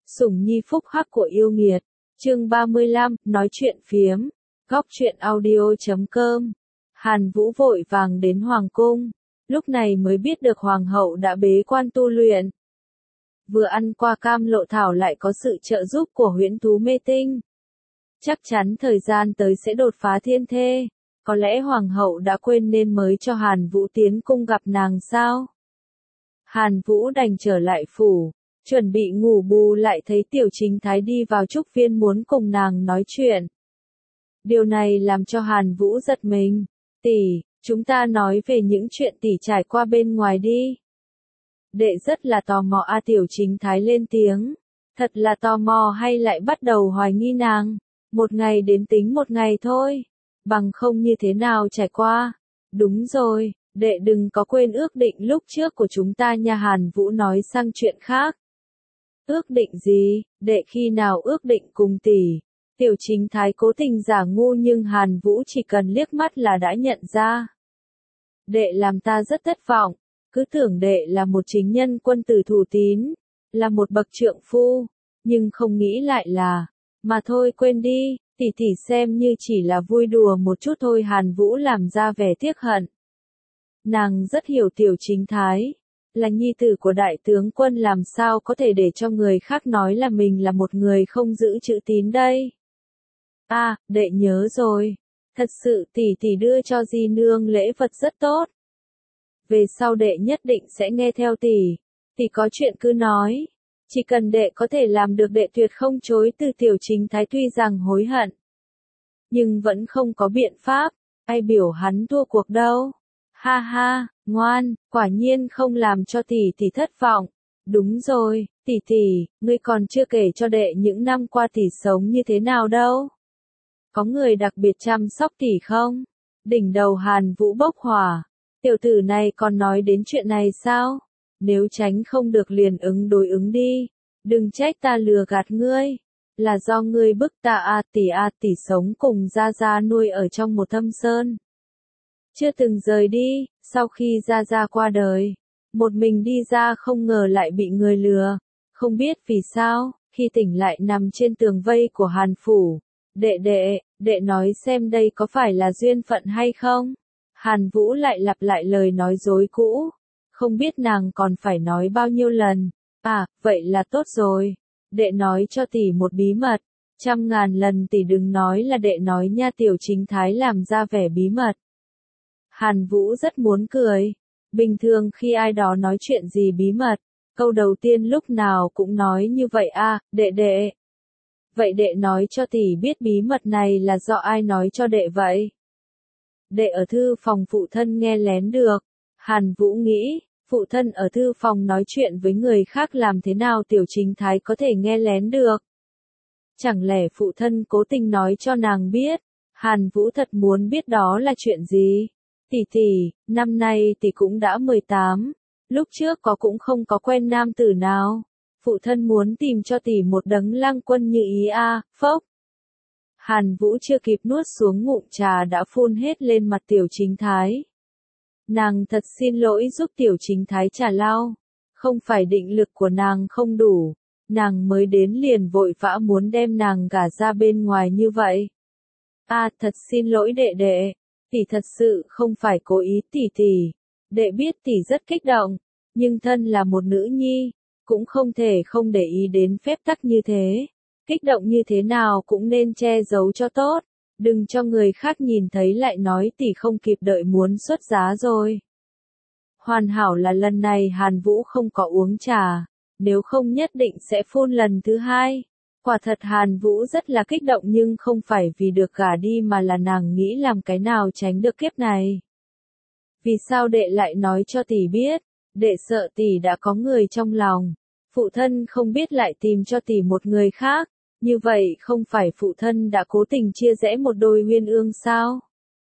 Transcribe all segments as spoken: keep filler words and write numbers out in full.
Sủng nhi phúc hắc của yêu nghiệt. Chương ba mươi lăm, nói chuyện phiếm. Góc truyện audio chấm com. Hàn Vũ vội vàng đến hoàng cung, lúc này mới biết được hoàng hậu đã bế quan tu luyện. Vừa ăn qua cam lộ thảo lại có sự trợ giúp của huyễn thú mê tinh. Chắc chắn thời gian tới sẽ đột phá thiên thê. Có lẽ hoàng hậu đã quên nên mới cho Hàn Vũ tiến cung gặp nàng sao? Hàn Vũ đành trở lại phủ, chuẩn bị ngủ bù lại thấy Tiểu Chính Thái đi vào trúc viên muốn cùng nàng nói chuyện. Điều này làm cho Hàn Vũ giật mình. Tỷ, chúng ta nói về những chuyện tỷ trải qua bên ngoài đi. Đệ rất là tò mò. A Tiểu Chính Thái lên tiếng. Thật là tò mò hay lại bắt đầu hoài nghi nàng? Một ngày đến tính một ngày thôi. Bằng không như thế nào trải qua? Đúng rồi, đệ đừng có quên ước định lúc trước của chúng ta nha. Hàn Vũ nói sang chuyện khác. Ước định gì? Đệ khi nào ước định cùng tỷ? Tiểu Chính Thái cố tình giả ngu nhưng Hàn Vũ chỉ cần liếc mắt là đã nhận ra. Đệ làm ta rất thất vọng, cứ tưởng đệ là một chính nhân quân tử thủ tín, là một bậc trượng phu, nhưng không nghĩ lại là, mà thôi quên đi, tỷ tỷ xem như chỉ là vui đùa một chút thôi. Hàn Vũ làm ra vẻ tiếc hận. Nàng rất hiểu Tiểu Chính Thái, là nhi tử của đại tướng quân, làm sao có thể để cho người khác nói là mình là một người không giữ chữ tín đây. A, à, đệ nhớ rồi. Thật sự tỷ tỷ đưa cho di nương lễ vật rất tốt. Về sau đệ nhất định sẽ nghe theo tỷ. Tỷ có chuyện cứ nói. Chỉ cần đệ có thể làm được đệ tuyệt không chối từ. Tiểu Chính Thái tuy rằng hối hận, nhưng vẫn không có biện pháp. Ai biểu hắn thua cuộc đâu. Ha ha, ngoan, quả nhiên không làm cho tỷ tỷ thất vọng. Đúng rồi, tỷ tỷ, ngươi còn chưa kể cho đệ những năm qua tỷ sống như thế nào đâu. Có người đặc biệt chăm sóc tỷ không? Đỉnh đầu Hàn Vũ bốc hỏa. Tiểu tử này còn nói đến chuyện này sao? Nếu tránh không được liền ứng đối ứng đi. Đừng trách ta lừa gạt ngươi. Là do ngươi bức ta. A tỷ a tỷ sống cùng Gia Gia nuôi ở trong một thâm sơn. Chưa từng rời đi, sau khi Gia Gia qua đời. Một mình đi ra không ngờ lại bị người lừa. Không biết vì sao, khi tỉnh lại nằm trên tường vây của Hàn Phủ. Đệ đệ, đệ nói xem đây có phải là duyên phận hay không? Hàn Vũ lại lặp lại lời nói dối cũ. Không biết nàng còn phải nói bao nhiêu lần. À, vậy là tốt rồi. Đệ nói cho tỷ một bí mật. Trăm ngàn lần tỷ đừng nói là đệ nói nha. Tiểu Chính Thái làm ra vẻ bí mật. Hàn Vũ rất muốn cười. Bình thường khi ai đó nói chuyện gì bí mật, câu đầu tiên lúc nào cũng nói như vậy. A, à, đệ đệ. Vậy đệ nói cho tỷ biết bí mật này là do ai nói cho đệ vậy? Đệ ở thư phòng phụ thân nghe lén được. Hàn Vũ nghĩ, phụ thân ở thư phòng nói chuyện với người khác làm thế nào Tiểu Chính Thái có thể nghe lén được? Chẳng lẽ phụ thân cố tình nói cho nàng biết? Hàn Vũ thật muốn biết đó là chuyện gì? Tỷ tỷ, năm nay tỷ cũng đã mười tám, lúc trước có cũng không có quen nam tử nào. Phụ thân muốn tìm cho tỷ một đấng lang quân như ý a. À, phốc. Hàn Vũ chưa kịp nuốt xuống ngụm trà đã phun hết lên mặt Tiểu Chính Thái. Nàng thật xin lỗi giúp Tiểu Chính Thái trà lau. Không phải định lực của nàng không đủ. Nàng mới đến liền vội vã muốn đem nàng gả ra bên ngoài như vậy. A, à, thật xin lỗi đệ đệ. Tỷ thật sự không phải cố ý. Tỷ tỷ. Đệ biết tỷ rất kích động. Nhưng thân là một nữ nhi. Cũng không thể không để ý đến phép tắc như thế. Kích động như thế nào cũng nên che giấu cho tốt. Đừng cho người khác nhìn thấy lại nói tỷ không kịp đợi muốn xuất giá rồi. Hoàn hảo là lần này Hàn Vũ không có uống trà. Nếu không nhất định sẽ phun lần thứ hai. Quả thật Hàn Vũ rất là kích động nhưng không phải vì được gả đi mà là nàng nghĩ làm cái nào tránh được kiếp này. Vì sao đệ lại nói cho tỷ biết? Đệ sợ tỷ đã có người trong lòng. Phụ thân không biết lại tìm cho tỷ một người khác. Như vậy không phải phụ thân đã cố tình chia rẽ một đôi uyên ương sao?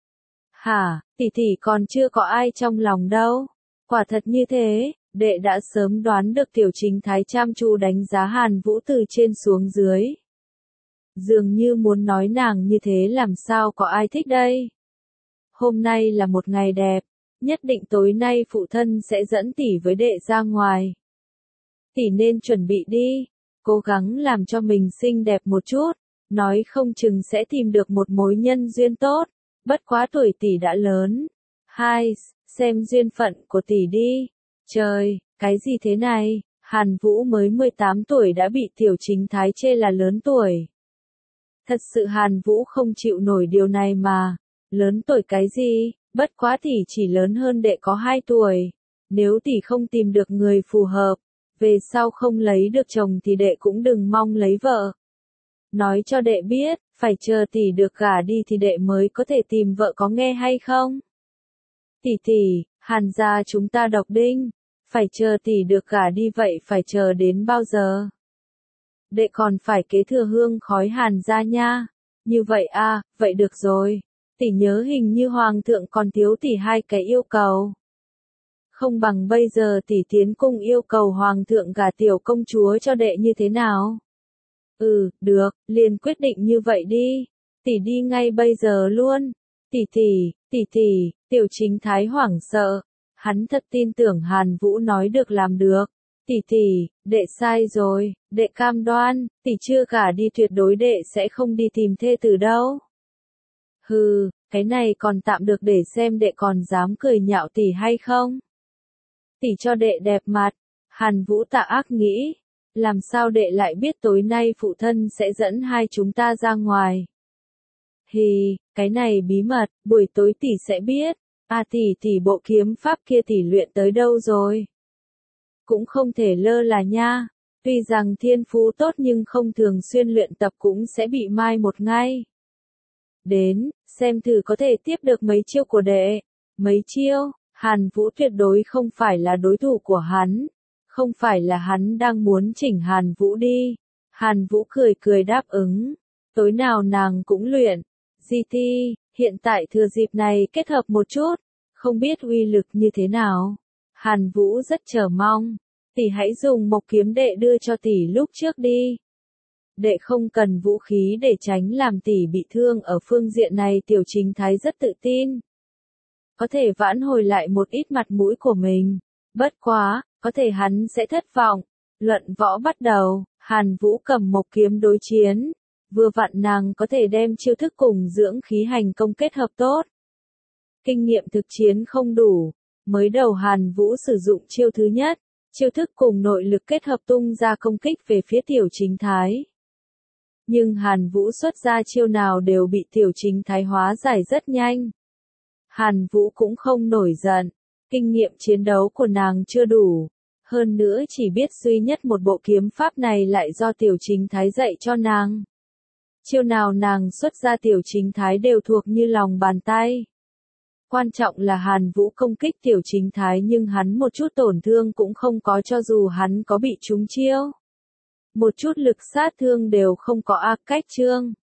Hả, tỷ tỷ còn chưa có ai trong lòng đâu. Quả thật như thế, đệ đã sớm đoán được. Tiểu Chính Thái chăm chú đánh giá Hàn Vũ từ trên xuống dưới. Dường như muốn nói nàng như thế làm sao có ai thích đây. Hôm nay là một ngày đẹp. Nhất định tối nay phụ thân sẽ dẫn tỷ với đệ ra ngoài. Tỷ nên chuẩn bị đi. cố gắng làm cho mình xinh đẹp một chút, nói không chừng sẽ tìm được một mối nhân duyên tốt, bất quá tuổi tỷ đã lớn. Hai, xem duyên phận của tỷ đi. Trời, cái gì thế này, Hàn Vũ mới mười tám tuổi đã bị Tiểu Chính Thái chê là lớn tuổi. Thật sự Hàn Vũ không chịu nổi điều này mà, lớn tuổi cái gì, bất quá tỷ chỉ lớn hơn đệ có hai tuổi, nếu tỷ không tìm được người phù hợp, về sau không lấy được chồng thì đệ cũng đừng mong lấy vợ. Nói cho đệ biết, phải chờ tỷ được gả đi thì đệ mới có thể tìm vợ có nghe hay không? Tỷ tỷ, Hàn gia chúng ta độc đinh, phải chờ tỷ được gả đi vậy phải chờ đến bao giờ? Đệ còn phải kế thừa hương khói Hàn gia nha. Như vậy à, vậy được rồi. Tỷ nhớ hình như hoàng thượng còn thiếu tỷ hai cái yêu cầu. Không bằng bây giờ tỷ tiến cung yêu cầu hoàng thượng gả tiểu công chúa cho đệ như thế nào? Ừ, được, liền quyết định như vậy đi. Tỷ đi ngay bây giờ luôn. Tỷ tỷ, tỷ tỷ, Tiểu Chính Thái hoảng sợ. Hắn thật tin tưởng Hàn Vũ nói được làm được. Tỷ tỷ, đệ sai rồi, đệ cam đoan, tỷ chưa gả đi tuyệt đối đệ sẽ không đi tìm thê tử đâu. Hừ, cái này còn tạm được để xem đệ còn dám cười nhạo tỷ hay không. Tỷ cho đệ đẹp mặt, Hàn Vũ tà ác nghĩ, làm sao đệ lại biết tối nay phụ thân sẽ dẫn hai chúng ta ra ngoài. Hì, cái này bí mật, buổi tối tỷ sẽ biết. À tỷ tỷ bộ kiếm pháp kia tỷ luyện tới đâu rồi? Cũng không thể lơ là nha, tuy rằng thiên phú tốt nhưng không thường xuyên luyện tập cũng sẽ bị mai một ngay. Đến, xem thử có thể tiếp được mấy chiêu của đệ. Mấy chiêu, Hàn Vũ tuyệt đối không phải là đối thủ của hắn. Không phải là hắn đang muốn chỉnh Hàn Vũ đi. Hàn Vũ cười cười đáp ứng. Tối nào nàng cũng luyện. giê tê, hiện tại thừa dịp này kết hợp một chút. Không biết uy lực như thế nào. Hàn Vũ rất chờ mong. Tỷ hãy dùng mộc kiếm đệ đưa cho tỷ lúc trước đi. Đệ không cần vũ khí để tránh làm tỷ bị thương ở phương diện này. Tiểu Chính Thái rất tự tin. Có thể vãn hồi lại một ít mặt mũi của mình. Bất quá, có thể hắn sẽ thất vọng. Luận võ bắt đầu, Hàn Vũ cầm mộc kiếm đối chiến. Vừa vặn nàng có thể đem chiêu thức cùng dưỡng khí hành công kết hợp tốt. Kinh nghiệm thực chiến không đủ. Mới đầu Hàn Vũ sử dụng chiêu thứ nhất. Chiêu thức cùng nội lực kết hợp tung ra công kích về phía Tiểu Chính Thái. Nhưng Hàn Vũ xuất ra chiêu nào đều bị Tiểu Chính Thái hóa giải rất nhanh. Hàn Vũ cũng không nổi giận. Kinh nghiệm chiến đấu của nàng chưa đủ. Hơn nữa chỉ biết duy nhất một bộ kiếm pháp này lại do Tiểu Chính Thái dạy cho nàng. Chiêu nào nàng xuất ra Tiểu Chính Thái đều thuộc như lòng bàn tay. Quan trọng là Hàn Vũ công kích Tiểu Chính Thái nhưng hắn một chút tổn thương cũng không có cho dù hắn có bị trúng chiêu. Một chút lực sát thương đều không có a cách chương.